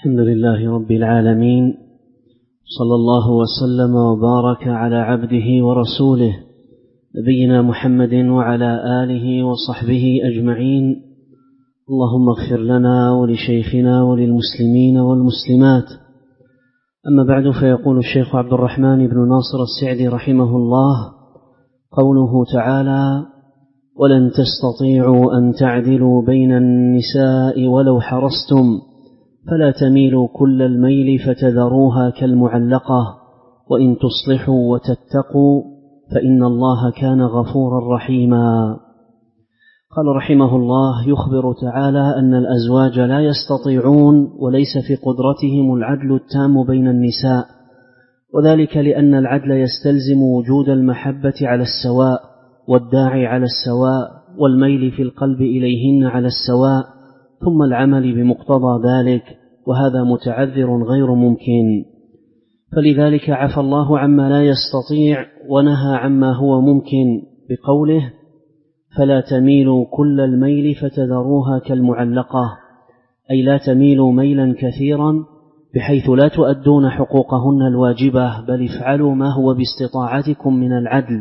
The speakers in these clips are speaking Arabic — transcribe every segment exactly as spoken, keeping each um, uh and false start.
الحمد لله رب العالمين، صلى الله وسلم وبارك على عبده ورسوله نبينا محمد وعلى آله وصحبه أجمعين. اللهم اغفر لنا ولشيخنا وللمسلمين والمسلمات. أما بعد، فيقول الشيخ عبد الرحمن بن ناصر السعدي رحمه الله: قوله تعالى: ولن تستطيعوا أن تعدلوا بين النساء ولو حرصتم فلا تميلوا كل الميل فتذروها كالمعلقة وإن تصلحوا وتتقوا فإن الله كان غفورا رحيما. قال رحمه الله: يخبر تعالى أن الأزواج لا يستطيعون وليس في قدرتهم العدل التام بين النساء، وذلك لأن العدل يستلزم وجود المحبة على السواء والداعي على السواء والميل في القلب إليهن على السواء، ثم العمل بمقتضى ذلك، وهذا متعذر غير ممكن. فلذلك عفى الله عما لا يستطيع ونهى عما هو ممكن بقوله: فلا تميلوا كل الميل فتذروها كالمعلقة، أي لا تميلوا ميلا كثيرا بحيث لا تؤدون حقوقهن الواجبة، بل افعلوا ما هو باستطاعتكم من العدل.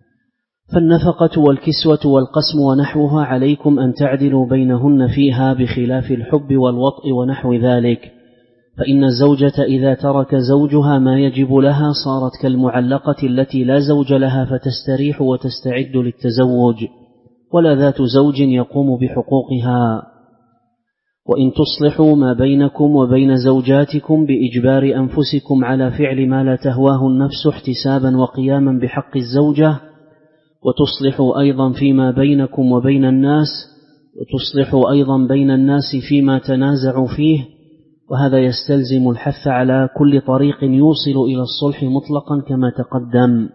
فالنفقة والكسوة والقسم ونحوها عليكم أن تعدلوا بينهن فيها، بخلاف الحب والوطء ونحو ذلك. فإن الزوجة إذا ترك زوجها ما يجب لها صارت كالمعلقة التي لا زوج لها، فتستريح وتستعد للتزوج، ولا ذات زوج يقوم بحقوقها. وإن تصلحوا ما بينكم وبين زوجاتكم بإجبار أنفسكم على فعل ما لا تهواه النفس احتسابا وقياما بحق الزوجة، وتصلحوا أيضا فيما بينكم وبين الناس، وتصلحوا أيضا بين الناس فيما تنازعوا فيه، وهذا يستلزم الحث على كل طريق يوصل إلى الصلح مطلقا كما تقدم.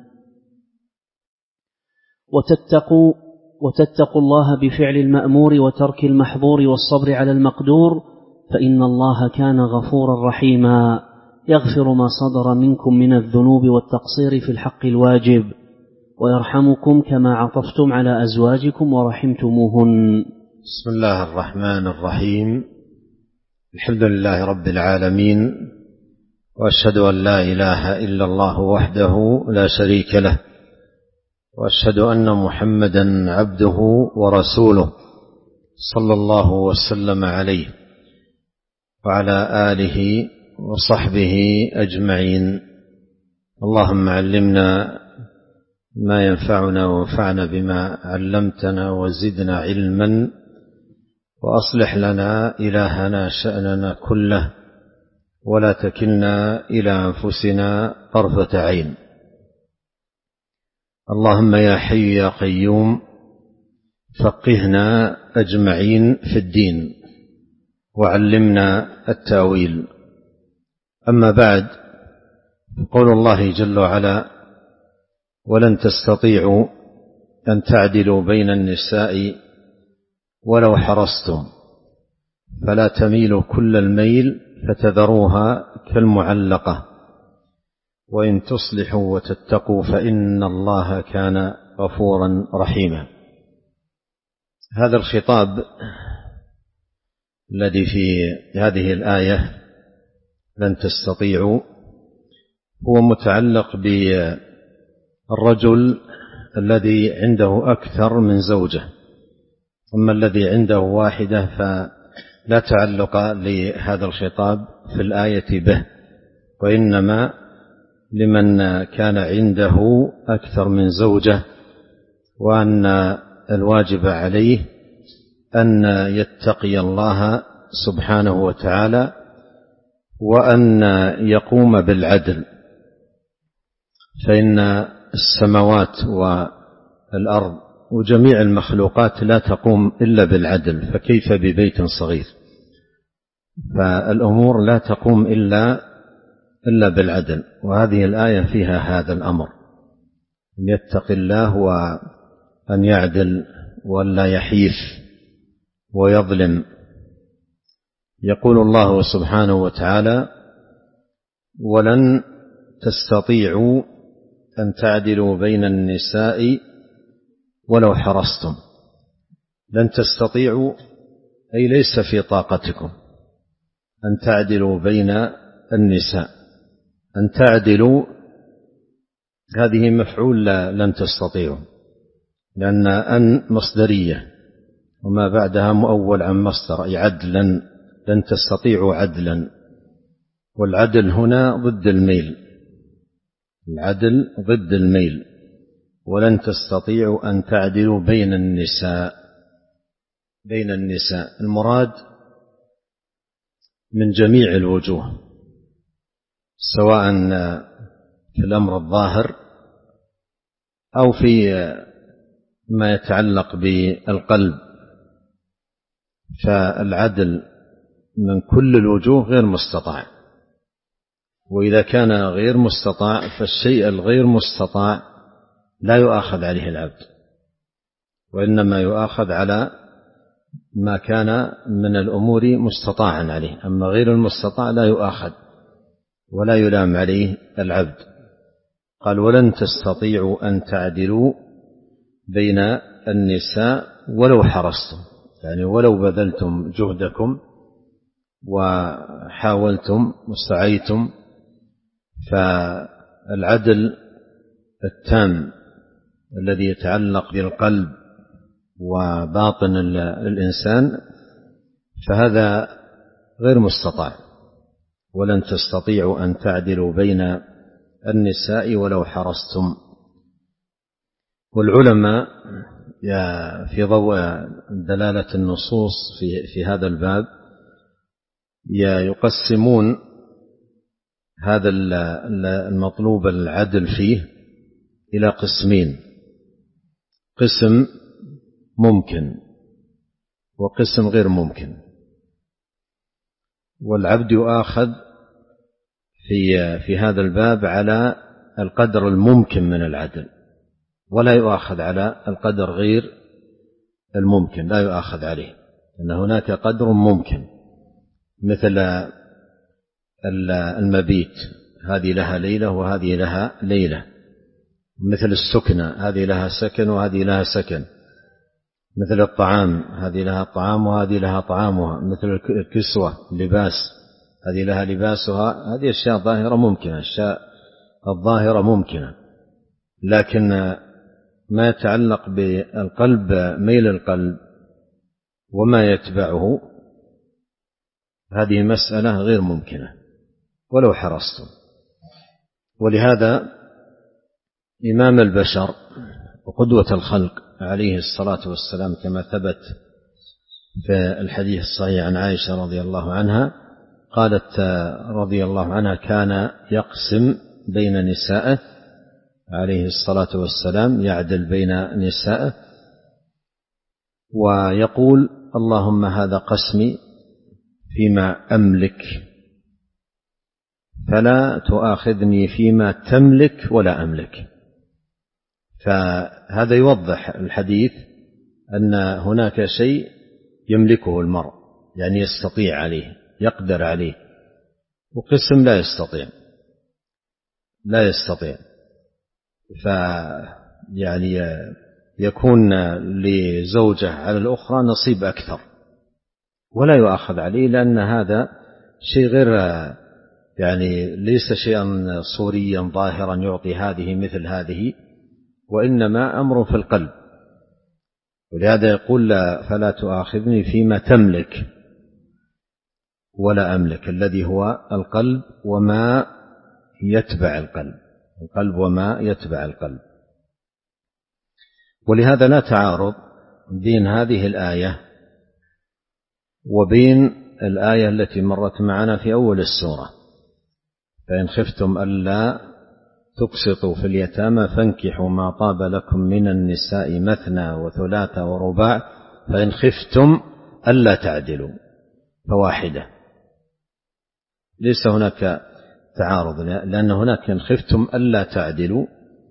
وتتقوا وتتقوا الله بفعل المأمور وترك المحظور والصبر على المقدور، فإن الله كان غفورا رحيما، يغفر ما صدر منكم من الذنوب والتقصير في الحق الواجب، ويرحمكم كما عطفتم على أزواجكم ورحمتموهن. بسم الله الرحمن الرحيم. الحمد لله رب العالمين، وأشهد أن لا إله إلا الله وحده لا شريك له، وأشهد أن محمدا عبده ورسوله صلى الله وسلم عليه وعلى آله وصحبه أجمعين. اللهم علمنا ما ينفعنا وانفعنا بما علمتنا وزدنا علما، وأصلح لنا إلهنا شأننا كله، ولا تكلنا إلى أنفسنا طرفة عين. اللهم يا حي يا قيوم فقهنا أجمعين في الدين، وعلمنا التأويل. أما بعد، قول الله جل وعلا: ولن تستطيعوا أن تعدلوا بين النساء ولو حرصتم فلا تميلوا كل الميل فتذروها كالمعلقة وإن تصلحوا وتتقوا فإن الله كان غفورا رحيما. هذا الخطاب الذي في هذه الآية لن تستطيعوا هو متعلق بالرجل الذي عنده أكثر من زوجة، أما الذي عنده واحدة فلا تعلق لهذا الخطاب في الآية به، وإنما لمن كان عنده أكثر من زوجة، وأن الواجب عليه أن يتقي الله سبحانه وتعالى، وأن يقوم بالعدل، فإن السماوات والأرض وجميع المخلوقات لا تقوم إلا بالعدل، فكيف ببيت صغير؟ فالأمور لا تقوم إلا إلا بالعدل، وهذه الآية فيها هذا الأمر، أن يتقي الله وأن يعدل ولا يحيف ويظلم. يقول الله سبحانه وتعالى: ولن تستطيعوا أن تعدلوا بين النساء ولو حرصتم. لن تستطيعوا أي ليس في طاقتكم، أن تعدلوا بين النساء. أن تعدلوا هذه مفعول لن تستطيعوا، لأن أن مصدرية وما بعدها مؤول عن مصدر، أي عدلا، لن تستطيعوا عدلا. والعدل هنا ضد الميل، العدل ضد الميل. ولن تستطيعوا أن تعدلوا بين النساء. بين النساء المراد من جميع الوجوه، سواء في الأمر الظاهر أو في ما يتعلق بالقلب، فالعدل من كل الوجوه غير مستطاع. وإذا كان غير مستطاع فالشيء الغير مستطاع لا يؤاخذ عليه العبد، وإنما يؤاخذ على ما كان من الأمور مستطاعا عليه. أما غير المستطاع لا يؤاخذ ولا يلام عليه العبد. قال ولن تستطيعوا أن تعدلوا بين النساء ولو حرصتم، يعني ولو بذلتم جهدكم وحاولتم وسعيتم. فالعدل التام الذي يتعلق بالقلب وباطن الإنسان فهذا غير مستطاع. ولن تستطيعوا أن تعدلوا بين النساء ولو حرصتم. والعلماء في ضوء دلالة النصوص في, في هذا الباب يقسمون هذا المطلوب العدل فيه إلى قسمين: قسم ممكن وقسم غير ممكن. والعبد يؤاخذ في في هذا الباب على القدر الممكن من العدل، ولا يؤاخذ على القدر غير الممكن، لا يؤاخذ عليه، لأن هناك قدر ممكن، مثل المبيت، هذه لها ليلة وهذه لها ليلة. مثل السكنة، هذه لها سكن وهذه لها سكن. مثل الطعام، هذه لها طعام وهذه لها طعامها. مثل الكسوة، اللباس، هذه لها لباسها. هذه أشياء ظاهرة ممكنة، أشياء الظاهرة ممكنة. لكن ما يتعلق بالقلب، ميل القلب وما يتبعه، هذه مسألة غير ممكنة ولو حرصتم. ولهذا إمام البشر وقدوة الخلق عليه الصلاة والسلام كما ثبت في الحديث الصحيح عن عائشة رضي الله عنها قالت رضي الله عنها: كان يقسم بين نسائه عليه الصلاة والسلام، يعدل بين نسائه ويقول: اللهم هذا قسمي فيما أملك فلا تؤاخذني فيما تملك ولا أملك. فهذا يوضح الحديث أن هناك شيء يملكه المرء، يعني يستطيع عليه، يقدر عليه، وقسم لا يستطيع لا يستطيع فيعني يكون لزوجة على الأخرى نصيب أكثر ولا يؤاخذ عليه، لأن هذا شيء غير، يعني ليس شيئا صوريا ظاهرا يعطي هذه مثل هذه، وإنما أمر في القلب. ولهذا يقول: فلا تؤاخذني فيما تملك ولا أملك، الذي هو القلب وما يتبع القلب، القلب وما يتبع القلب. ولهذا لا تعارض بين هذه الآية وبين الآية التي مرت معنا في أول السورة: فإن خفتم ألا تقسطوا في اليتامى فانكحوا ما طاب لكم من النساء مثنى وثلاث ورباع فإن خفتم ألا تعدلوا فواحدة. ليس هناك تعارض، لأن هناك إن خفتم ألا تعدلوا،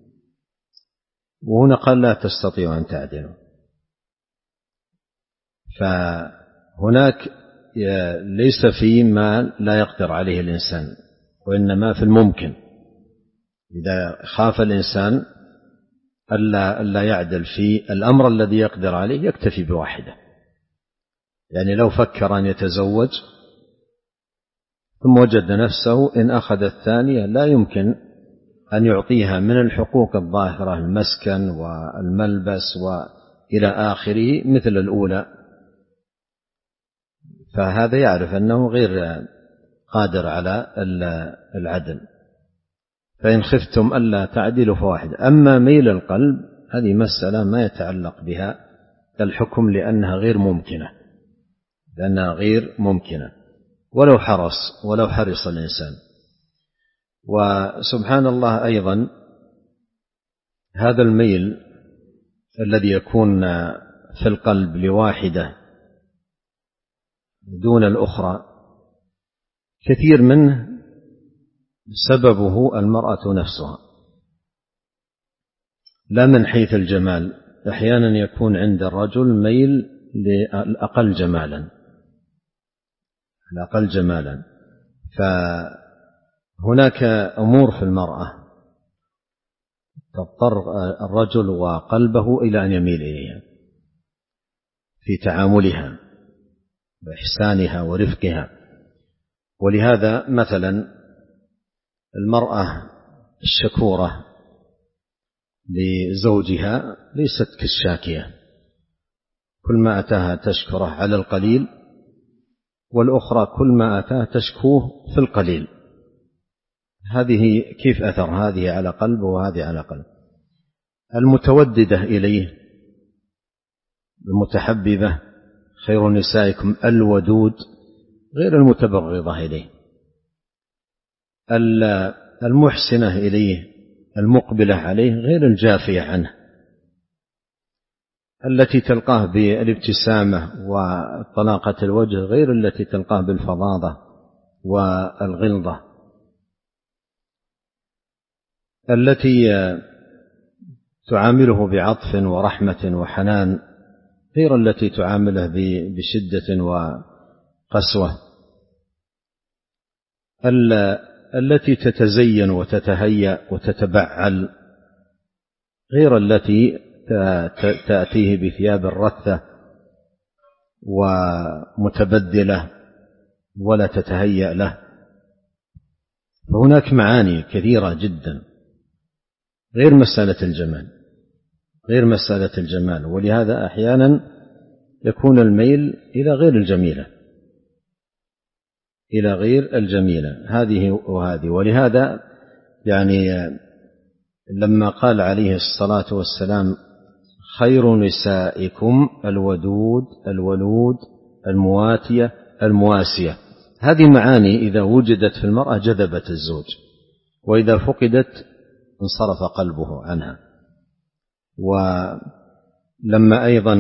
وهنا قال لا تستطيعوا أن تعدلوا. فهناك ليس في ما لا يقدر عليه الإنسان، وإنما في الممكن. إذا خاف الإنسان ألا, ألا يعدل في الأمر الذي يقدر عليه يكتفي بواحدة. يعني لو فكر أن يتزوج ثم وجد نفسه إن أخذ الثانية لا يمكن أن يعطيها من الحقوق الظاهرة المسكن والملبس وإلى آخره مثل الأولى، فهذا يعرف أنه غير قادر على العدل. فإن خفتم ألا تعدلوا فواحدة. أما ميل القلب هذه مسألة ما يتعلق بها الحكم لأنها غير ممكنة لأنها غير ممكنة ولو حرص ولو حرص الإنسان. وسبحان الله أيضا هذا الميل الذي يكون في القلب لواحدة دون الأخرى كثير منه سببه المرأة نفسها، لا من حيث الجمال. أحيانا يكون عند الرجل ميل للأقل جمالا الأقل جمالا فهناك أمور في المرأة تضطر الرجل وقلبه إلى أن يميل إليها في تعاملها وإحسانها ورفقها. ولهذا مثلا المرأة الشكورة لزوجها ليست كالشاكية، كل ما أتاها تشكره على القليل، والأخرى كل ما أتاها تشكوه في القليل. هذه كيف أثر هذه على قلبه وهذه على قلبه. المتوددة إليه المتحببة خير نسائكم الودود غير المتبغضة إليه، المحسنة إليه المقبلة عليه غير الجافية عنه، التي تلقاه بالابتسامة وطلاقة الوجه غير التي تلقاه بالفظاظة والغلظة، التي تعامله بعطف ورحمة وحنان غير التي تعامله بشدة وقسوة، التي تتزين وتتهيأ وتتبعل غير التي تأتيه بثياب الرثة ومتبدلة ولا تتهيأ له. فهناك معاني كثيرة جدا غير مسألة الجمال غير مسألة الجمال ولهذا أحيانا يكون الميل إلى غير الجميلة إلى غير الجميلة هذه وهذه. ولهذا يعني لما قال عليه الصلاة والسلام خير نسائكم الودود الولود المواتية المواسية، هذه معاني إذا وجدت في المرأة جذبت الزوج، وإذا فقدت انصرف قلبه عنها. ولما أيضا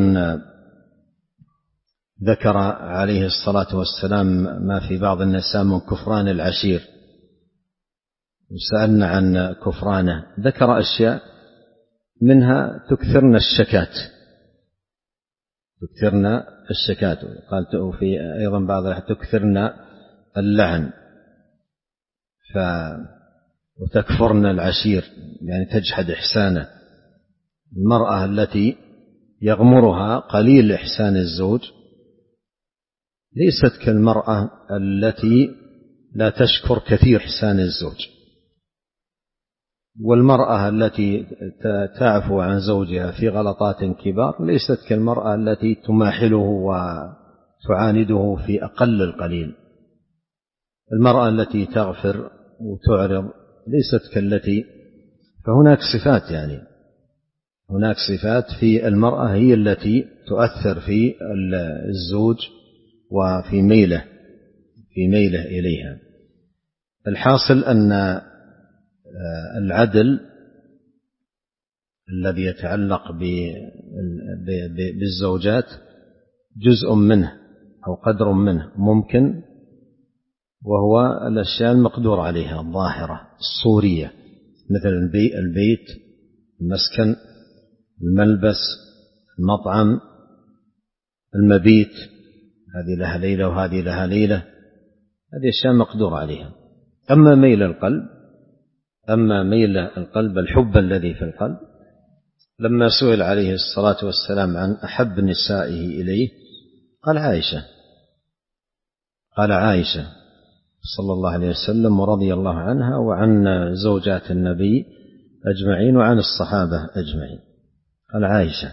ذكر عليه الصلاة والسلام ما في بعض النساء من كفران العشير وسألنا عن كفرانه، ذكر أشياء منها تكثرن الشكات تكثرن الشكات قال في أيضا بعض تكثرن اللعن ف وتكفرن العشير يعني تجحد إحسانه. المرأة التي يغمرها قليل إحسان الزوج ليست كالمرأة التي لا تشكر كثير إحسان الزوج، والمرأة التي تعفو عن زوجها في غلطات كبار ليست كالمرأة التي تماحله وتعانده في أقل القليل. المرأة التي تغفر وتعرض ليست كالتي، فهناك صفات يعني هناك صفات في المرأة هي التي تؤثر في الزوج وفي ميله في ميله إليها. الحاصل أن العدل الذي يتعلق بالزوجات جزء منه أو قدر منه ممكن، وهو الأشياء المقدور عليها الظاهرة الصورية مثل البيت المسكن الملبس المطعم المبيت، هذه لها ليلة وهذه لها ليلة، هذه أشياء مقدور عليها. أما ميل القلب أما ميل القلب الحب الذي في القلب، لما سئل عليه الصلاة والسلام عن أحب نسائه إليه قال عائشة قال عائشة صلى الله عليه وسلم ورضي الله عنها وعن زوجات النبي أجمعين وعن الصحابة أجمعين. قال عائشة.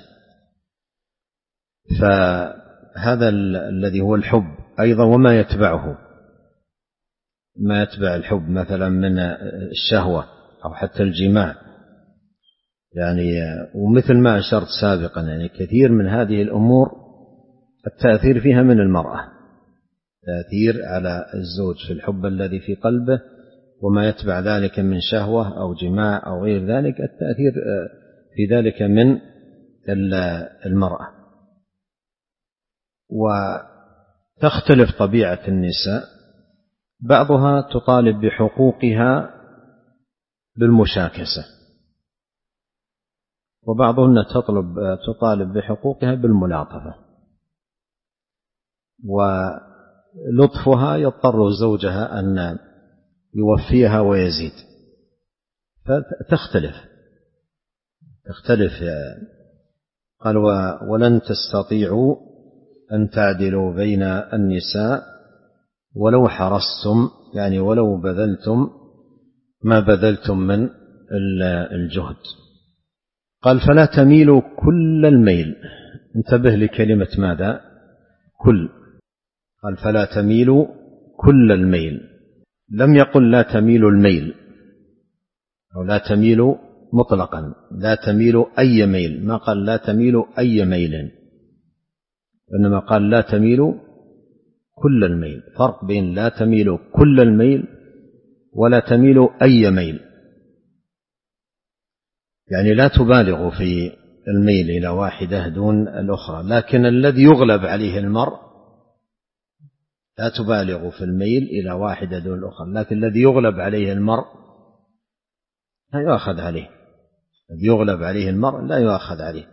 فهذا الذي هو الحب أيضا وما يتبعه، ما يتبع الحب مثلا من الشهوة أو حتى الجماع، يعني ومثل ما أشرت سابقا يعني كثير من هذه الأمور التأثير فيها من المرأة، تأثير على الزوج في الحب الذي في قلبه وما يتبع ذلك من شهوة أو جماع أو غير ذلك، التأثير في ذلك من المرأة. وتختلف طبيعة النساء، بعضها تطالب بحقوقها بالمشاكسة، وبعضهن تطلب تطالب بحقوقها بالملاطفة، ولطفها يضطر زوجها أن يوفيها ويزيد، فتختلف تختلف قال ولن تستطيعوا أن تعدلوا بين النساء ولو حرصتم، يعني ولو بذلتم ما بذلتم من الجهد. قال فلا تميلوا كل الميل، انتبه لكلمة ماذا؟ كل. قال فلا تميلوا كل الميل، لم يقل لا تميلوا الميل أو لا تميلوا مطلقا، لا تميلوا أي ميل، ما قال لا تميلوا أي ميل، وإنما قال لا تميلوا كل الميل. فرق بين لا تميلوا كل الميل ولا تميلوا أي ميل، يعني لا تبالغوا في الميل إلى واحدة دون الأخرى، لكن الذي يغلب عليه المرء لا تبالغوا في الميل إلى واحدة دون الأخرى، لكن الذي يغلب عليه المرء لا يؤخذ عليه، الذي يغلب عليه المرء لا يؤخذ عليه.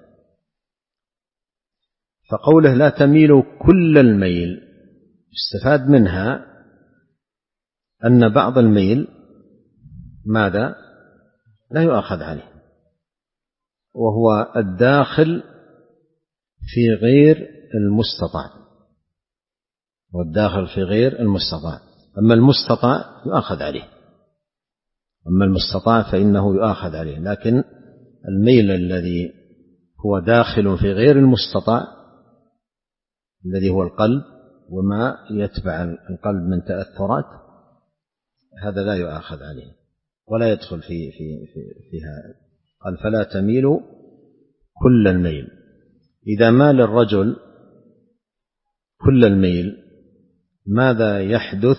فقوله لا تميلوا كل الميل استفاد منها أن بعض الميل ماذا؟ لا يؤخذ عليه، وهو الداخل في غير المستطاع، والداخل في غير المستطاع. أما المستطاع يؤخذ عليه، أما المستطاع فإنه يؤخذ عليه، لكن الميل الذي هو داخل في غير المستطاع الذي هو القلب وما يتبع القلب من تأثرات، هذا لا يؤخذ عليه ولا يدخل في في في فيها. قال فلا تميلوا كل الميل. إذا مال الرجل كل الميل ماذا يحدث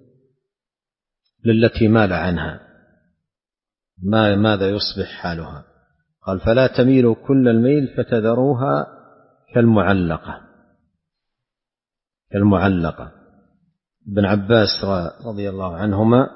للتي مال عنها؟ ما ماذا يصبح حالها؟ قال فلا تميلوا كل الميل فتذروها كالمعلقة. كالمعلقة. ابن عباس رضي الله عنهما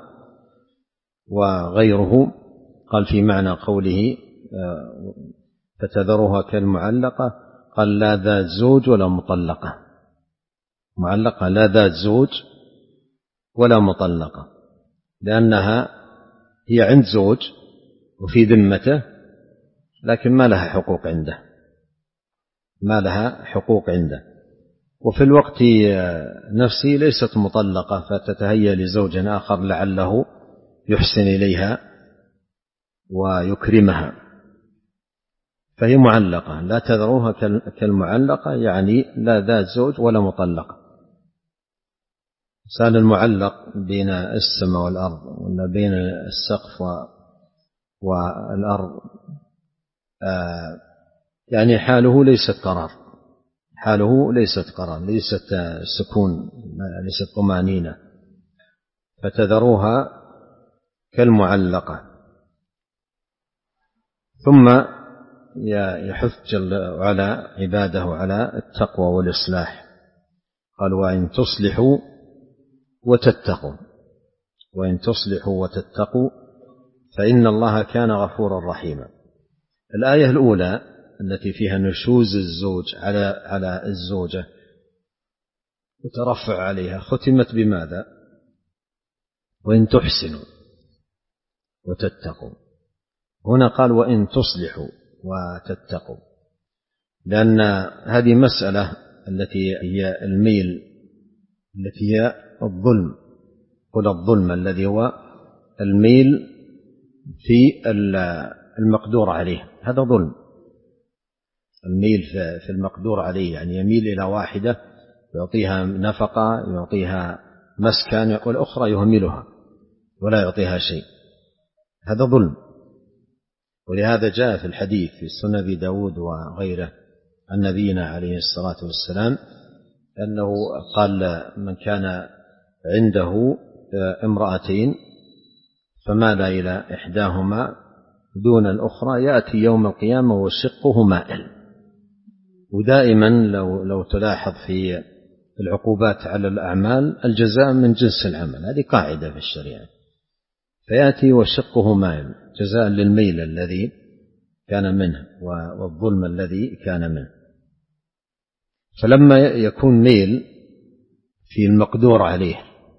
وغيره قال في معنى قوله فتذروها كالمعلقة، قال لا ذات زوج ولا مطلقة. معلقة لا ذات زوج ولا مطلقة، لأنها هي عند زوج وفي ذمته، لكن ما لها حقوق عنده، ما لها حقوق عنده، وفي الوقت نفسه ليست مطلقة فتتهيأ لزوج آخر لعله يحسن إليها ويكرمها، فهي معلقة. لا تذروها كالمعلقة يعني لا ذات زوج ولا مطلقة. سال المعلق بين السماء والأرض ولا بين السقف والأرض، آه يعني حاله ليست قرار، حاله ليست قرار، ليست سكون، ليست طمأنينة. فتذروها كالمعلقة. ثم يحث جل وعلا عباده على التقوى والإصلاح، قال وإن تصلحوا وتتقوا، وإن تصلحوا وتتقوا فإن الله كان غفورا رحيما. الآية الأولى التي فيها نشوز الزوج على على الزوجة وترفع عليها ختمت بماذا؟ وإن تحسنوا وتتقوا. هنا قال وإن تصلحوا وتتقوا، لأن هذه مسألة التي هي الميل، التي هي الظلم، قل الظلم الذي هو الميل في المقدور عليه، هذا ظلم. الميل في المقدور عليه يعني يميل إلى واحدة يعطيها نفقة، يعطيها مسكن، والأخرى يهملها ولا يعطيها شيء، هذا ظلم. ولهذا جاء في الحديث في سنن أبي داود وغيره عن نبينا عليه الصلاة والسلام أنه قال: من كان عنده امرأتين فمال إلى إحداهما دون الأخرى يأتي يوم القيامة وشقه مائل. ودائما لو, لو تلاحظ في العقوبات على الأعمال الجزاء من جنس العمل، هذه قاعدة في الشريعة. فيأتي وشقه مائل جزاء للميل الذي كان منه والظلم الذي كان منه. فلما يكون ميل في المقدور عليه،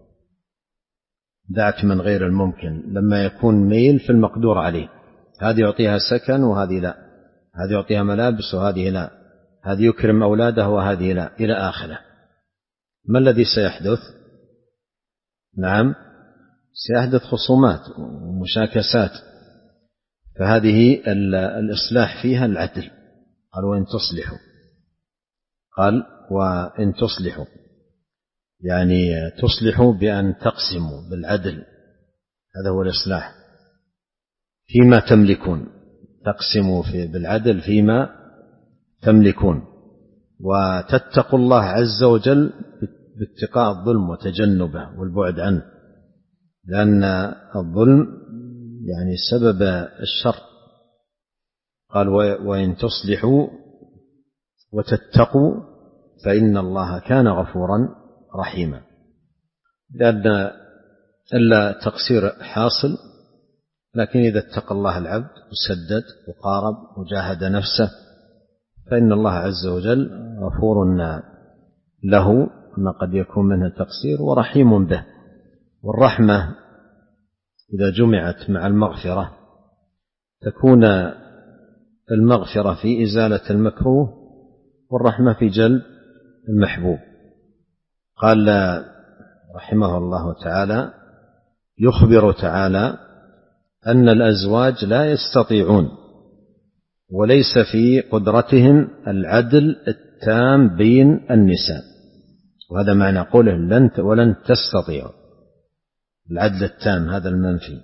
دعك من غير الممكن، لما يكون ميل في المقدور عليه، هذه يعطيها سكن وهذه لا، هذه يعطيها ملابس وهذه لا، هذه يكرم أولاده وهذه لا، إلى آخره، ما الذي سيحدث؟ نعم، سيحدث خصومات ومشاكسات. فهذه الإصلاح فيها العدل. قال: وإن تصلحوا، قال: وإن تصلحوا، يعني تصلحوا بأن تقسموا بالعدل، هذا هو الإصلاح فيما تملكون، تقسموا في بالعدل فيما تملكون، وتتقوا الله عز وجل باتقاء الظلم وتجنبه والبعد عنه، لأن الظلم يعني سبب الشر. قال: وإن تصلحوا وتتقوا فإن الله كان غفورا رحيما. لأن إلا تقصير حاصل، لكن إذا اتقى الله العبد وسدد وقارب وجاهد نفسه فإن الله عز وجل غفور له ما قد يكون منه تقصير ورحيم به. والرحمة إذا جمعت مع المغفرة تكون المغفرة في إزالة المكروه والرحمة في جلب المحبوب. قال رحمه الله تعالى: يخبر تعالى أن الأزواج لا يستطيعون وليس في قدرتهم العدل التام بين النساء، وهذا معنى قوله لن ولن تستطيعوا، العدل التام هذا المنفي.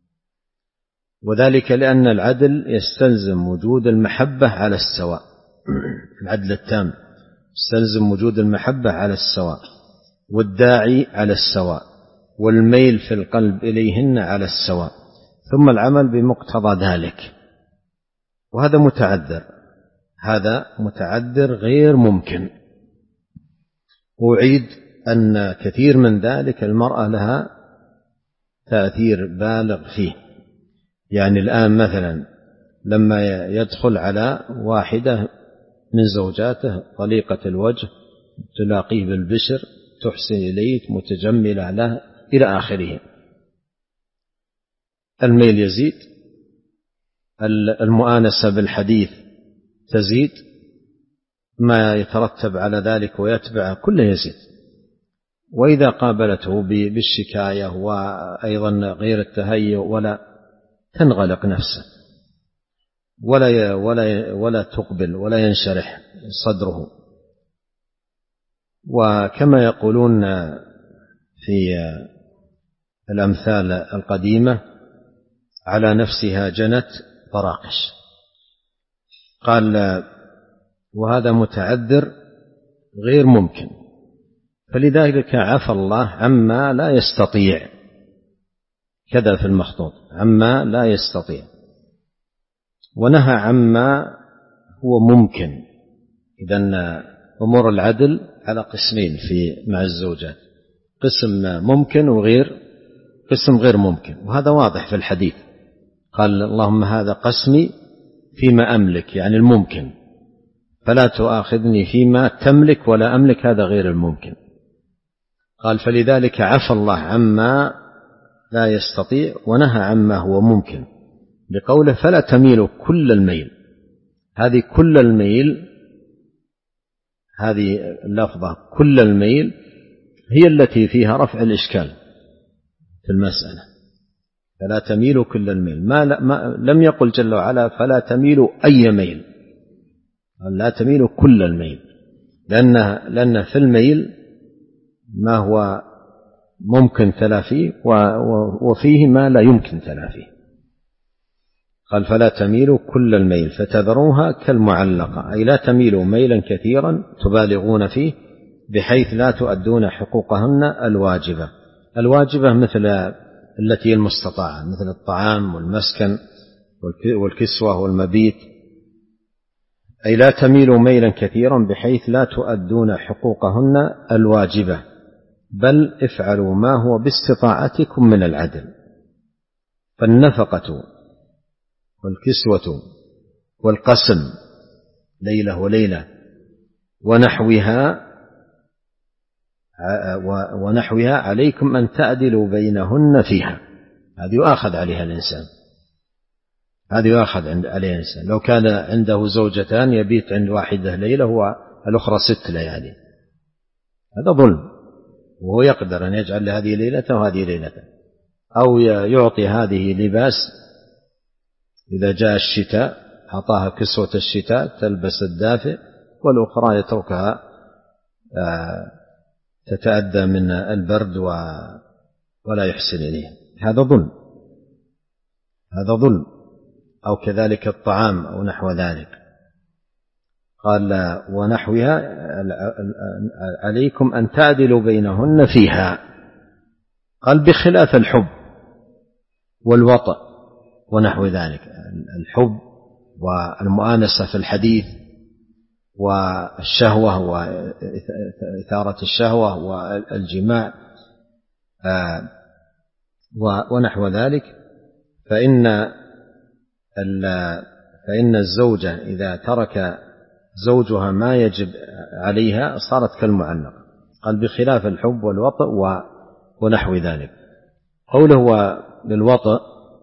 وذلك لأن العدل يستلزم وجود المحبة على السواء، العدل التام يستلزم وجود المحبة على السواء، والداعي على السواء، والميل في القلب إليهن على السواء، ثم العمل بمقتضى ذلك. وهذا متعذر، هذا متعذر غير ممكن. أعيد أن كثير من ذلك المرأة لها تأثير بالغ فيه. يعني الآن مثلا لما يدخل على واحدة من زوجاته طليقة الوجه، تلاقيه بالبشر، تحسن إليه، متجملة له، إلى آخره، الميل يزيد، المؤانسة بالحديث تزيد، ما يترتب على ذلك ويتبع كله يزيد. وإذا قابلته بالشكاية وأيضا غير التهيؤ ولا تنغلق نفسه ولا ولا ولا تقبل ولا ينشرح صدره. وكما يقولون في الأمثال القديمة: على نفسها جنت طراقش. قال: وهذا متعذر غير ممكن، فلذلك عفى الله عما لا يستطيع، كذا في المخطوط، عما لا يستطيع، ونهى عما هو ممكن. إذن أمور العدل على قسمين في مع الزوجات: قسم ممكن وغير قسم غير ممكن، وهذا واضح في الحديث. قال: اللهم هذا قسمي فيما أملك، يعني الممكن، فلا تؤاخذني فيما تملك ولا أملك، هذا غير الممكن. قال: فلذلك عفى الله عما لا يستطيع ونهى عما هو ممكن، بقوله: فلا تميل كل الميل. هذه كل الميل، هذه اللفظة كل الميل هي التي فيها رفع الإشكال، في المسألة. فلا تميلوا كل الميل، ما, ما لم يقل جل وعلا فلا تميلوا أي ميل، لا تميلوا كل الميل، لأن, لأن في الميل ما هو ممكن تلافيه وفيه ما لا يمكن تلافيه. قال فلا تميلوا كل الميل فتذروها كالمعلقة، أي لا تميلوا ميلا كثيرا تبالغون فيه بحيث لا تؤدون حقوقهن الواجبة. الواجبة مثل التي المستطاعة، مثل الطعام والمسكن والكسوة والمبيت، أي لا تميلوا ميلا كثيرا بحيث لا تؤدون حقوقهن الواجبة، بل افعلوا ما هو باستطاعتكم من العدل. فالنفقة والكسوة والقسم ليلة وليلة ونحوها ونحوها عليكم أن تعدلوا بينهن فيها. هذه يؤاخذ عليها الإنسان، هذه يؤاخذ عليها الإنسان. لو كان عنده زوجتان يبيت عند واحدة ليلة والأخرى ست ليالي، هذا ظلم، وهو يقدر أن يجعل لهذه ليلة وهذه ليلة، أو يعطي هذه لباس إذا جاء الشتاء أعطاها كسوة الشتاء تلبس الدافئ، والأخرى يتركها تتأذى من البرد ولا يحسن إليه. هذا ظلم، هذا ظلم. أو كذلك الطعام أو نحو ذلك. قال ونحوها عليكم أن تعدلوا بينهن فيها. قال بخلاف الحب والوطأ ونحو ذلك. الحب والمؤانسة في الحديث والشهوة وإثارة الشهوة والجماع ونحو ذلك، فإن فإن الزوجة إذا ترك زوجها ما يجب عليها صارت كالمعلقة. قال بخلاف الحب والوطأ ونحو ذلك. قوله للوطأ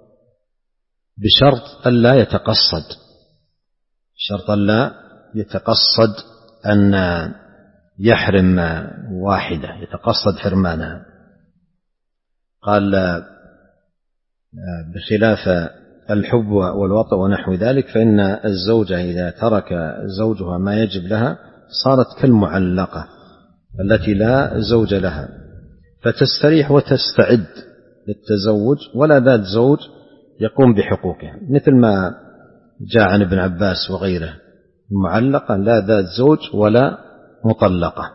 بشرط ألا يتقصد، شرط ألا يتقصد أن يحرم واحدة، يتقصد حرمانها. قال بخلاف الحب والوطأ ونحو ذلك، فإن الزوجة إذا ترك زوجها ما يجب لها صارت كالمعلقة التي لا زوج لها، فتستريح وتستعد للتزوج ولا ذات زوج يقوم بحقوقها، مثل ما جاء عن ابن عباس وغيره، المعلقة لا ذات زوج ولا مطلقة.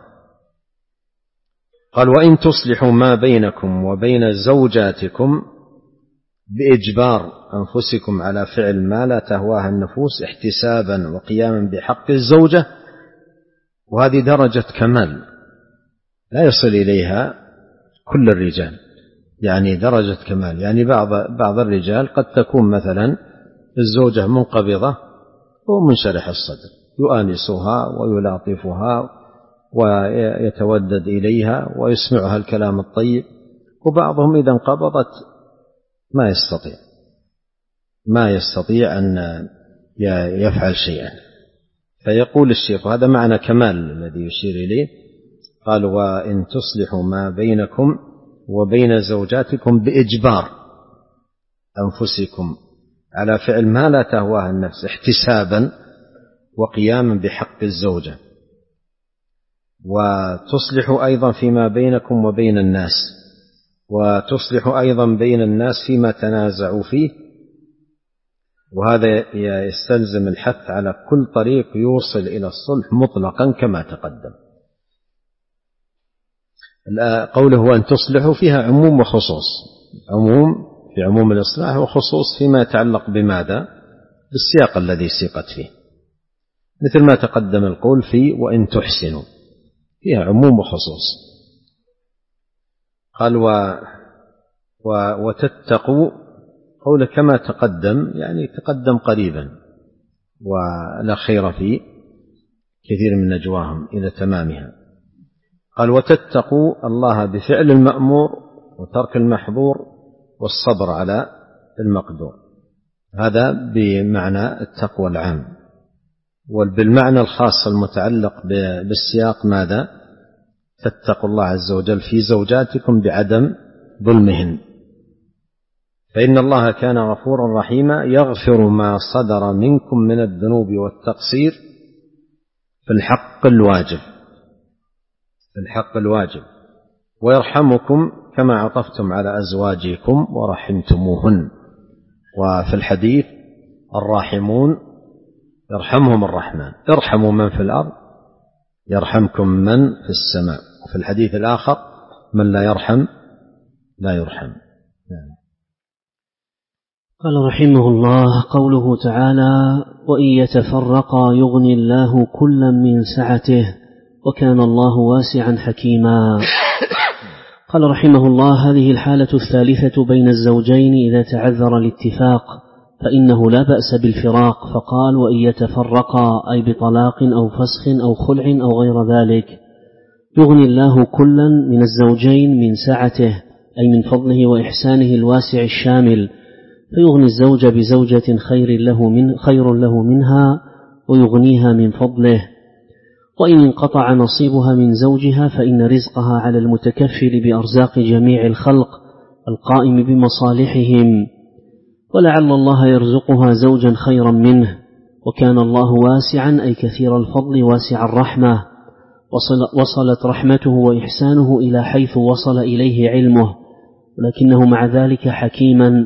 قال وإن تصلحوا ما بينكم وبين زوجاتكم بإجبار أنفسكم على فعل ما لا تهواها النفوس احتسابا وقياما بحق الزوجة، وهذه درجة كمال لا يصل إليها كل الرجال، يعني درجة كمال. يعني بعض بعض الرجال قد تكون مثلا الزوجة منقبضة ومنشرح الصدر، يؤانسها ويلاطفها ويتودد إليها ويسمعها الكلام الطيب، وبعضهم إذا انقبضت ما يستطيع ما يستطيع أن يفعل شيئا. فيقول الشيخ هذا معنى كمال الذي يشير إليه. قال وإن تصلحوا ما بينكم وبين زوجاتكم بإجبار أنفسكم على فعل ما لا تهواها النفس احتسابا وقياما بحق الزوجة، وتصلحوا أيضا فيما بينكم وبين الناس، وتصلحوا أيضا بين الناس فيما تنازعوا فيه، وهذا يستلزم الحث على كل طريق يوصل إلى الصلح مطلقا كما تقدم. قوله وأن تصلحوا فيها عموم وخصوص، عموم في عموم الإصلاح، وخصوص فيما يتعلق بماذا؟ بالسياق الذي سيقت فيه، مثل ما تقدم القول في وإن تحسنوا، فيها عموم وخصوص. قال و و وتتقوا، قول كما تقدم يعني تقدم قريبا، ولا خير في كثير من نجواهم إلى تمامها. قال وتتقوا الله بفعل المأمور وترك المحظور والصبر على المقدور، هذا بمعنى التقوى العام. وبالمعنى الخاص المتعلق بالسياق ماذا؟ تتقوا الله عز وجل في زوجاتكم بعدم ظلمهن، فإن الله كان غفورا رحيما يغفر ما صدر منكم من الذنوب والتقصير في الحق الواجب في الحق الواجب ويرحمكم كما عطفتم على أزواجكم ورحمتموهن. وفي الحديث الراحمون يرحمهم الرحمن ارحموا من في الأرض يرحمكم من في السماء. وفي الحديث الآخر من لا يرحم لا يرحم. قال رحمه الله: قوله تعالى: وإن يتفرقا يغني الله كلا من سعته وكان الله واسعا حكيما. قال رحمه الله: هذه الحالة الثالثة بين الزوجين إذا تعذر الاتفاق فإنه لا بأس بالفراق، فقال: وإن يتفرقا أي بطلاق أو فسخ أو خلع أو غير ذلك. يغني الله كلا من الزوجين من سعته أي من فضله وإحسانه الواسع الشامل، فيغني الزوج بزوجة خير له, من خير له منها ويغنيها من فضله. وإن انقطع نصيبها من زوجها فإن رزقها على المتكفل بأرزاق جميع الخلق القائم بمصالحهم، ولعل الله يرزقها زوجا خيرا منه، وكان الله واسعا أي كثير الفضل واسع الرحمة، وصل وصلت رحمته وإحسانه إلى حيث وصل إليه علمه، ولكنه مع ذلك حكيما.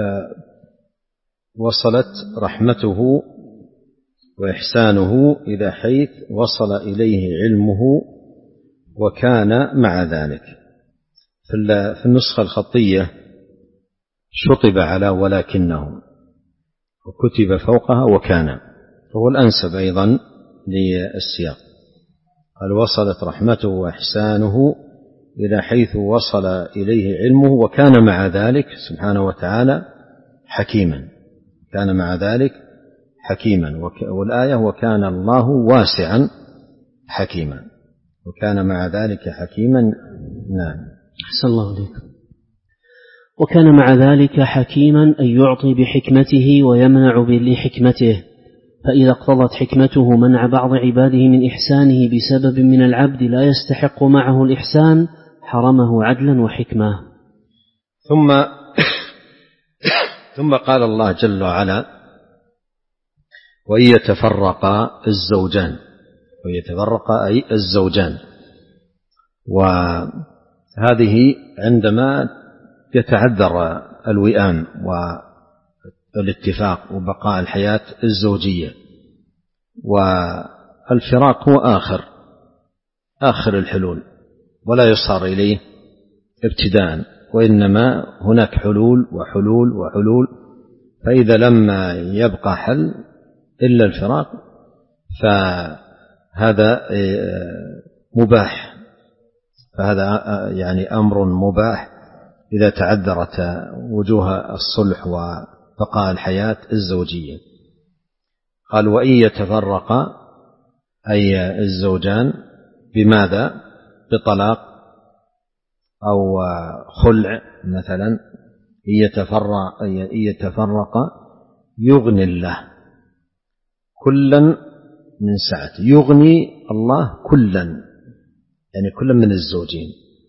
وصلت رحمته وإحسانه إلى حيث وصل إليه علمه وكان مع ذلك. في النسخة الخطية شطب على ولكنه وكتب فوقها وكان، فهو الأنسب أيضا للسياق. قال: وصلت رحمته وإحسانه إلى حيث وصل إليه علمه وكان مع ذلك سبحانه وتعالى حكيما. كان مع ذلك حكيما. والآية: وكان الله واسعا حكيما، وكان مع ذلك حكيما. نعم. أحسن الله عليكم. وكان مع ذلك حكيما أن يعطي بحكمته ويمنع لحكمته، فإذا اقتضت حكمته منع بعض عباده من إحسانه بسبب من العبد لا يستحق معه الإحسان حرمه عدلا وحكمة. ثم ثم قال الله جل وعلا: وإن يتفرقا الزوجان. ويتفرقا أي الزوجان. وهذه عندما يتعذر الوئام والاتفاق وبقاء الحياة الزوجية، والفراق هو آخر آخر الحلول، ولا يصار إليه ابتداء، وإنما هناك حلول وحلول وحلول. فإذا لما يبقى حل إلا الفراق فهذا مباح، فهذا يعني أمر مباح إذا تعذرت وجوه الصلح وبقاء الحياة الزوجية. قال: وإن يتفرقا أي الزوجان بماذا؟ بطلاق أو خلع مثلا. إن يتفرق إن يتفرقا يغني الله كلا من سعته. يغني الله كلا يعني كلا من الزوجين،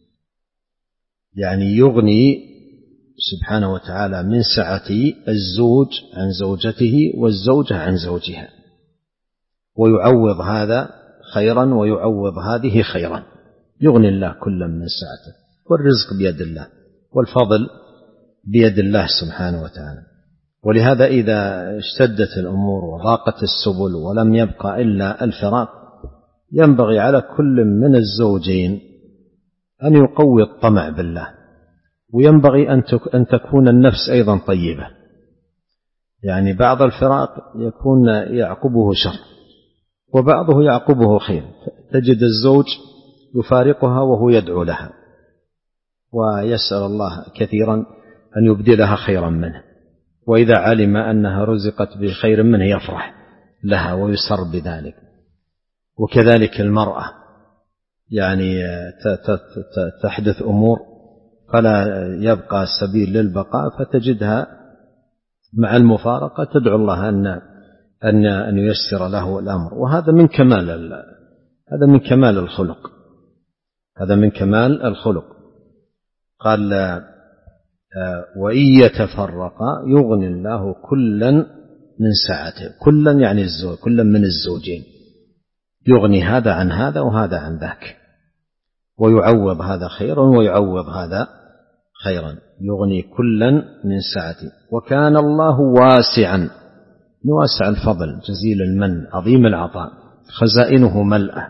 يعني يغني سبحانه وتعالى من سعة الزوج عن زوجته والزوجة عن زوجها، ويعوض هذا خيرا ويعوض هذه خيرا. يغني الله كلا من سعته، والرزق بيد الله والفضل بيد الله سبحانه وتعالى. ولهذا إذا اشتدت الأمور وضاقت السبل ولم يبقى إلا الفراق، ينبغي على كل من الزوجين أن يقوي الطمع بالله، وينبغي أن تكون النفس أيضا طيبة. يعني بعض الفراق يكون يعقبه شر وبعضه يعقبه خير، تجد الزوج يفارقها وهو يدعو لها ويسأل الله كثيرا أن يبدلها خيرا منه، وإذا علم أنها رزقت بخير منه يفرح لها ويسر بذلك. وكذلك المرأة، يعني تحدث أمور فلا يبقى سبيل للبقاء، فتجدها مع المفارقة تدعو الله أن أن أن ييسر له الأمر. وهذا من كمال هذا من كمال الخلق هذا من كمال الخلق. قال: وإن يتفرقا يغني الله كلا من سعته. كلا يعني الزوج، كلا من الزوجين، يغني هذا عن هذا وهذا عن ذاك، ويعوض هذا خيرا ويعوض هذا خيرا، يغني كلا من سعته. وكان الله واسعا، واسع الفضل، جزيل المن، عظيم العطاء، خزائنه ملأة.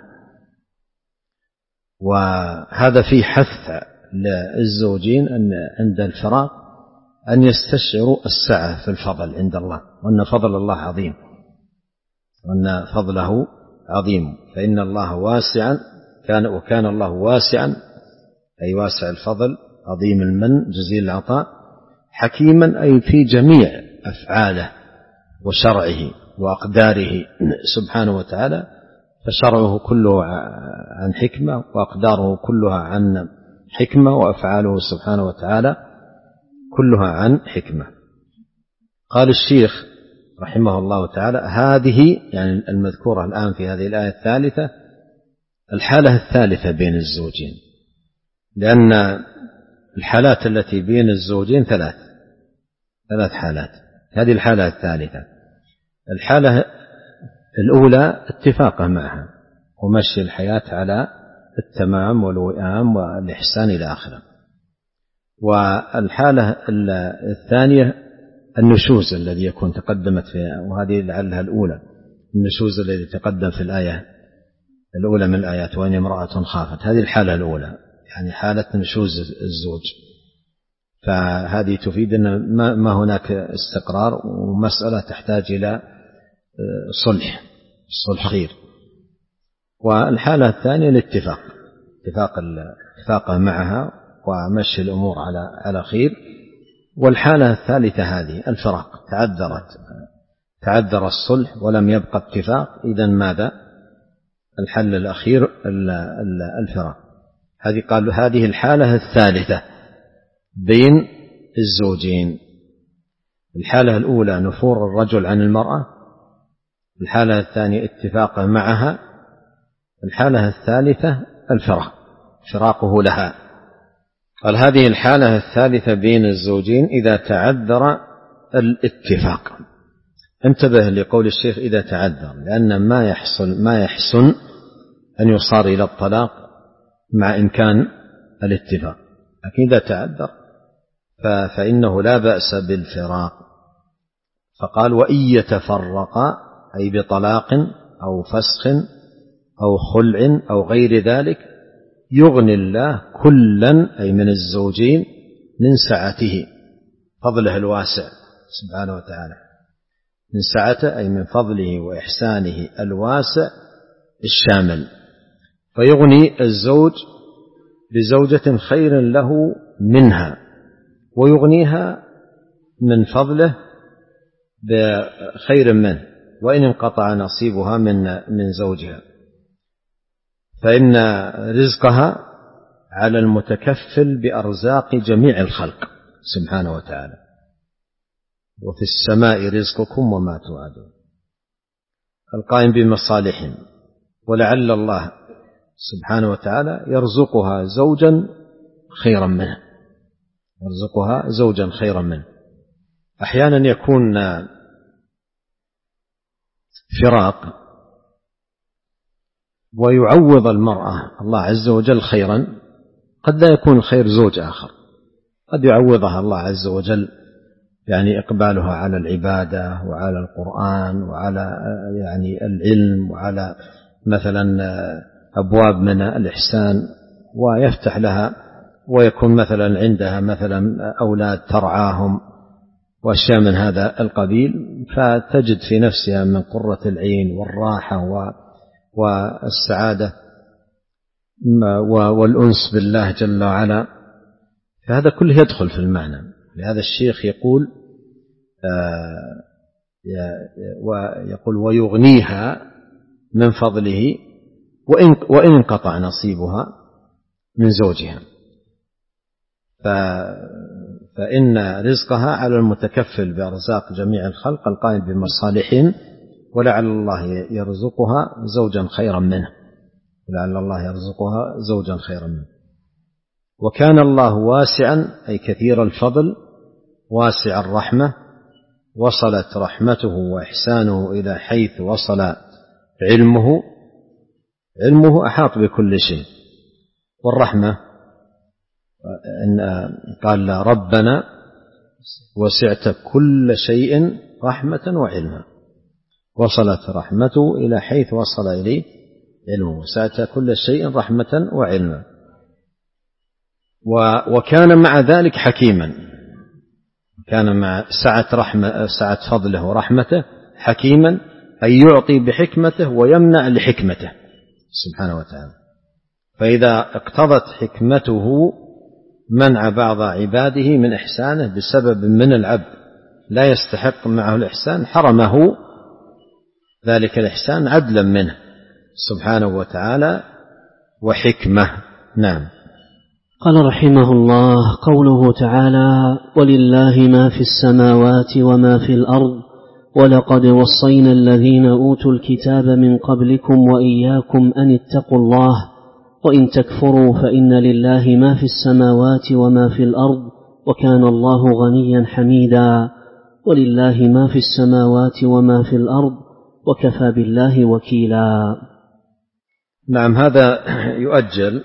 وهذا في حث للزوجين أن عند الفراق أن يستشعروا السعة في الفضل عند الله، وأن فضل الله عظيم، وأن فضله عظيم. فإن الله واسعا كان، وكان الله واسعا أي واسع الفضل، عظيم المن، جزيل العطاء، حكيما أي في جميع أفعاله وشرعه وأقداره سبحانه وتعالى. فشرعه كله عن حكمة، وأقداره كلها عن حكمة، وأفعاله سبحانه وتعالى كلها عن حكمة. قال الشيخ رحمه الله تعالى: هذه يعني المذكورة الآن في هذه الآية الثالثة الحالة الثالثة بين الزوجين، لأن الحالات التي بين الزوجين ثلاث ثلاث حالات. هذه الحالة الثالثة. الحالة الأولى اتفاقه معها ومشي الحياة على التمام والوئام والإحسان إلى آخره. والحالة الثانية النشوز الذي يكون تقدمت فيها، وهذه لعلها الأولى، النشوز الذي تقدم في الآية الأولى من الآيات: وإن امرأة خافت. هذه الحالة الأولى، يعني حالة نشوز الزوج. فهذه تفيد أن ما هناك استقرار، ومسألة تحتاج إلى صلح، الصلح خير. والحالة الثانية الاتفاق، اتفاق اتفاقه معها ومشي الأمور على على خير. والحالة الثالثة هذه الفراق، تعذرت تعذر الصلح ولم يبقى اتفاق، إذن ماذا؟ الحل الأخير الفراق. هذه قال هذه الحالة الثالثة بين الزوجين. الحالة الأولى نفور الرجل عن المرأة، الحالة الثانية اتفاقه معها، الحالة الثالثة الفراق، فراقه لها. قال هذه الحالة الثالثة بين الزوجين إذا تعذر الاتفاق. انتبه لقول الشيخ إذا تعذر، لأن ما يحصل ما يحسن أن يصار إلى الطلاق مع إمكان الاتفاق، لكن إذا تعذر فإنه لا بأس بالفراق. فقال وإن يتفرقا أي بطلاق أو فسخ أو خلع أو غير ذلك يغني الله كلا أي من الزوجين من سعته، فضله الواسع سبحانه وتعالى، من سعته أي من فضله وإحسانه الواسع الشامل. فيغني الزوج بزوجة خير له منها، ويغنيها من فضله بخير منه، وإن انقطع نصيبها من من زوجها، فإن رزقها على المتكفل بأرزاق جميع الخلق سبحانه وتعالى. وفي السماء رزقكم وما توعدون، القائم بمصالحهم. ولعل الله سبحانه وتعالى يرزقها زوجا خيرا منه، يرزقها زوجا خيرا منه. أحيانا يكون فراق ويعوض المرأة الله عز وجل خيرا، قد لا يكون خير زوج آخر، قد يعوضها الله عز وجل يعني إقبالها على العبادة وعلى القرآن وعلى يعني العلم وعلى مثلا أبواب من الإحسان، ويفتح لها، ويكون مثلا عندها مثلا أولاد ترعاهم وأشياء من هذا القبيل، فتجد في نفسها من قرة العين والراحة والسعادة والأنس بالله جل وعلا. فهذا كله يدخل في المعنى. لهذا الشيخ يقول ويقول ويغنيها من فضله وإن انقطع نصيبها من زوجها، فإن رزقها على المتكفل بأرزاق جميع الخلق القائم بمصالحهم، ولعل الله يرزقها زوجا خيرا منه، ولعل الله يرزقها زوجا خيرا منه. وكان الله واسعا أي كثير الفضل واسع الرحمة، وصلت رحمته وإحسانه إلى حيث وصل علمه علمه أحاط بكل شيء. والرحمة قال ربنا وسعت كل شيء رحمة وعلما، وصلت رحمته إلى حيث وصل إليه علمه، وسعت كل شيء رحمة وعلما. وكان مع ذلك حكيما، كان مع سعة رحمة سعة فضله ورحمته حكيما، أي يعطي بحكمته ويمنع لحكمته سبحانه وتعالى. فإذا اقتضت حكمته منع بعض عباده من إحسانه بسبب من العبد لا يستحق معه الإحسان، حرمه ذلك الإحسان عدلا منه سبحانه وتعالى وحكمة. نعم. قال رحمه الله: قوله تعالى: ولله ما في السماوات وما في الأرض ولقد وصينا الذين أوتوا الكتاب من قبلكم وإياكم أن اتقوا الله وإن تكفروا فإن لله ما في السماوات وما في الأرض وكان الله غنيا حميدا. ولله ما في السماوات وما في الأرض وكفى بالله وكيلا. نعم. هذا يؤجل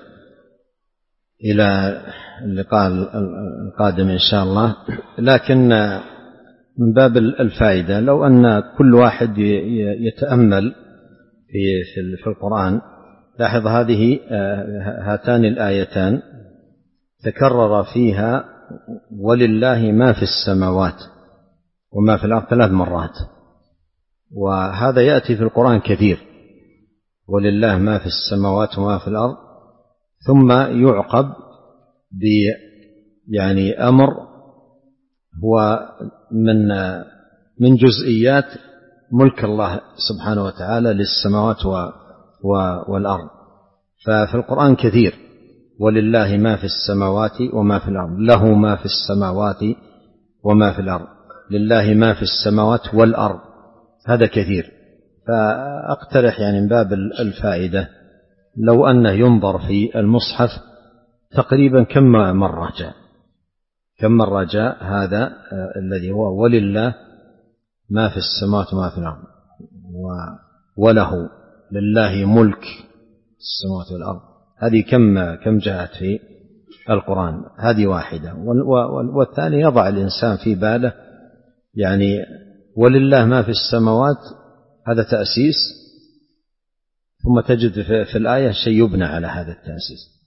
إلى اللقاء القادم إن شاء الله، لكن من باب الفائدة لو أن كل واحد يتأمل في القرآن لاحظ هذه هاتان الآيتان تكرر فيها ولله ما في السماوات وما في الأرض ثلاث مرات، وهذا يأتي في القرآن كثير، ولله ما في السماوات وما في الأرض، ثم يعقب ب يعني أمر هو من من جزئيات ملك الله سبحانه وتعالى للسماوات والأرض. ففي القرآن كثير ولله ما في السماوات وما في الأرض، له ما في السماوات وما في الأرض، لله ما في السماوات والأرض، هذا كثير. فأقترح يعني من باب الفائدة لو أنه ينظر في المصحف تقريبا كم مرة جاء كم مرة جاء هذا الذي هو ولله ما في السماوات وما في الأرض، وله لله ملك السماوات والأرض، هذه كم كم جاءت في القرآن؟ هذه واحدة. والثاني يضع الإنسان في باله يعني ولله ما في السماوات هذا تأسيس، ثم تجد في الآية شيء يبنى على هذا التأسيس.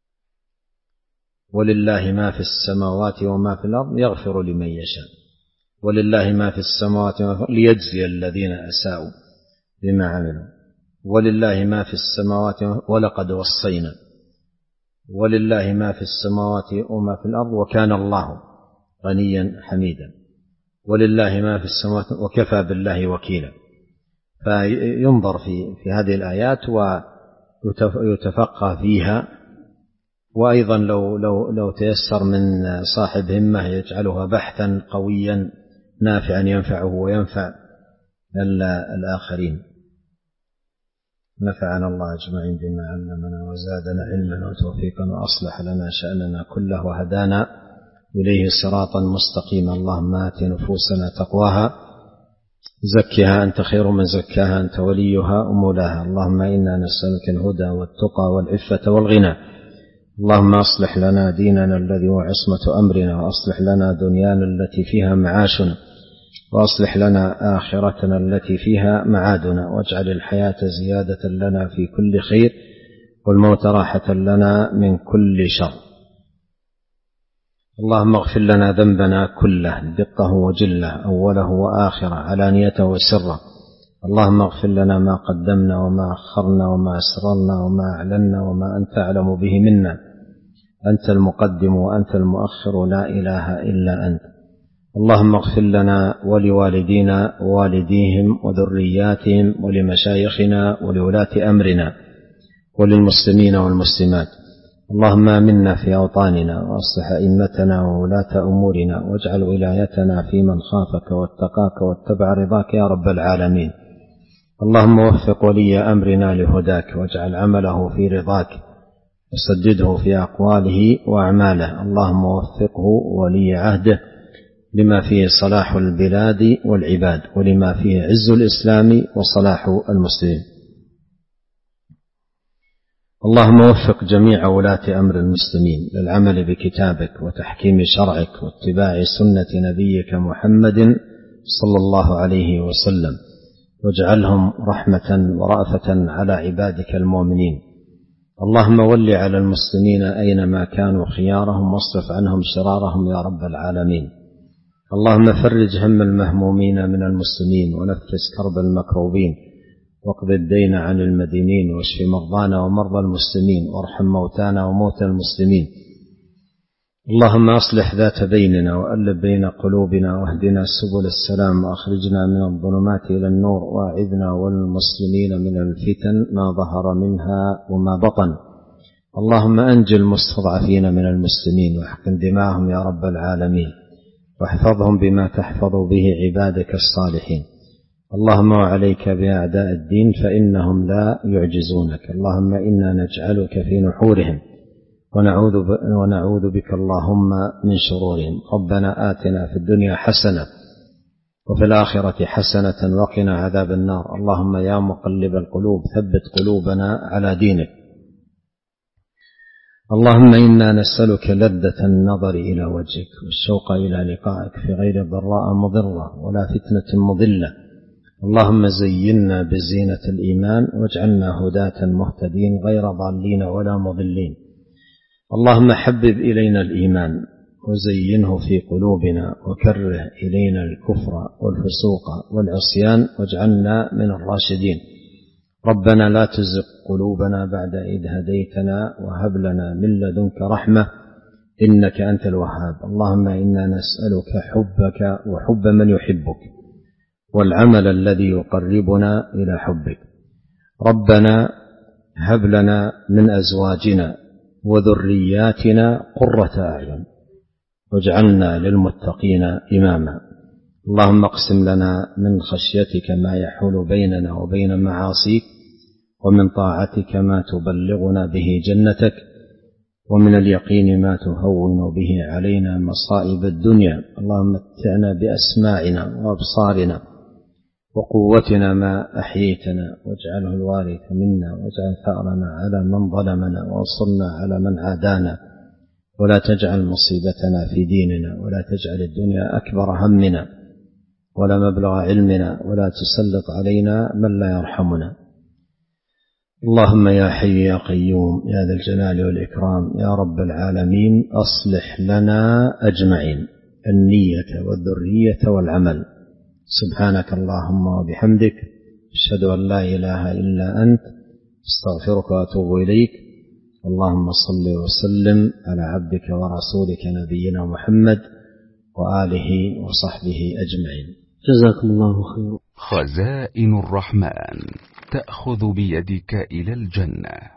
ولله ما في السماوات وما في الأرض يغفر لمن يشاء، ولله ما في السماوات وما في الأرض ليجزي الذين أساءوا بما عملوا، ولله ما في السماوات ولقد وصينا، ولله ما في السماوات وما في الأرض وكان الله غنيا حميدا، ولله ما في السماوات وكفى بالله وكيلا. فينظر في في هذه الآيات ويتفقه فيها، وأيضا لو لو لو تيسر من صاحب همة يجعلها بحثا قويا نافعا ينفعه وينفع الآخرين. نفعنا الله أجمعين بما علمنا وزادنا علما وتوفيقا وأصلح لنا شأننا كله وهدانا إليه صراطا مستقيما. اللهم آت نفوسنا تقواها زكها أنت خير من زكاها أنت وليها ومولاها. اللهم إنا نسألك الهدى والتقى والعفة والغنى. اللهم أصلح لنا ديننا الذي هو عصمة أمرنا، وأصلح لنا دنيانا التي فيها معاشنا، وأصلح لنا آخرتنا التي فيها معادنا، واجعل الحياة زيادة لنا في كل خير والموت راحة لنا من كل شر. اللهم اغفر لنا ذنبنا كله دقه وجله أوله وآخره علانيته وسره. اللهم اغفر لنا ما قدمنا وما أخرنا وما أسررنا وما أعلنا وما أنت أعلم به منا. أنت المقدم وأنت المؤخر لا إله إلا أنت. اللهم اغفر لنا ولوالدينا ووالديهم وذرياتهم ولمشايخنا ولولاة أمرنا وللمسلمين والمسلمات. اللهم آمنا في أوطاننا وأصلح أئمتنا وولاة أمورنا، واجعل ولايتنا في من خافك واتقاك واتبع رضاك يا رب العالمين. اللهم وفق ولي أمرنا لهداك، واجعل عمله في رضاك. وسدده في أقواله وأعماله. اللهم وفقه ولي عهده لما فيه صلاح البلاد والعباد، ولما فيه عز الإسلام وصلاح المسلمين. اللهم وفق جميع ولاة أمر المسلمين للعمل بكتابك وتحكيم شرعك واتباع سنة نبيك محمد صلى الله عليه وسلم، واجعلهم رحمة ورأفة على عبادك المؤمنين. اللهم ول على المسلمين أينما كانوا خيارهم، واصرف عنهم شرارهم يا رب العالمين. اللهم فرج هم المهمومين من المسلمين، ونفس كرب المكروبين، واقض الدين عن المدينين، واشف مرضانا ومرضى المسلمين، وارحم موتانا وموتى المسلمين. اللهم أصلح ذات بيننا، وألف بين قلوبنا، واهدنا سبل السلام، وأخرجنا من الظلمات إلى النور، وأعذنا والمسلمين من الفتن ما ظهر منها وما بطن. اللهم أنج المستضعفين من المسلمين، واحقن دماءهم يا رب العالمين، واحفظهم بما تحفظ به عبادك الصالحين. اللهم وعليك بأعداء الدين فإنهم لا يعجزونك. اللهم إنا نجعلك في نحورهم، ونعوذ, ونعوذ بك اللهم من شرورهم. ربنا آتنا في الدنيا حسنة وفي الآخرة حسنة وقنا عذاب النار. اللهم يا مقلب القلوب ثبت قلوبنا على دينك. اللهم إنا نسألك لذة النظر إلى وجهك، والشوق إلى لقائك في غير ضراء مضرة ولا فتنة مضلة. اللهم زينا بزينة الإيمان، واجعلنا هداة مهتدين غير ضالين ولا مضلين. اللهم حبب إلينا الإيمان، وزينه في قلوبنا، وكره إلينا الكفر والفسوق والعصيان، واجعلنا من الراشدين. ربنا لا تزغ قلوبنا بعد إذ هديتنا، وهب لنا من لدنك رحمة إنك أنت الوهاب. اللهم إنا نسألك حبك وحب من يحبك، والعمل الذي يقربنا إلى حبك. ربنا هب لنا من أزواجنا وذرياتنا قرة أعين، واجعلنا للمتقين إماما. اللهم اقسم لنا من خشيتك ما يحول بيننا وبين معاصيك، ومن طاعتك ما تبلغنا به جنتك، ومن اليقين ما تهون به علينا مصائب الدنيا. اللهم متعنا بأسماعنا وأبصارنا وقوتنا ما أحييتنا، واجعله الوارث منا، واجعل ثأرنا على من ظلمنا، وانصرنا على من عادانا، ولا تجعل مصيبتنا في ديننا، ولا تجعل الدنيا أكبر همنا ولا مبلغ علمنا، ولا تسلط علينا من لا يرحمنا. اللهم يا حي يا قيوم يا ذا الجلال والإكرام يا رب العالمين، أصلح لنا أجمعين النية والذرية والعمل. سبحانك اللهم وبحمدك، أشهد أن لا إله إلا أنت، استغفرك وأتوب إليك. اللهم صل وسلم على عبدك ورسولك نبينا محمد وآله وصحبه أجمعين. جزاكم الله خيرا. خزائن الرحمن تأخذ بيدك إلى الجنة.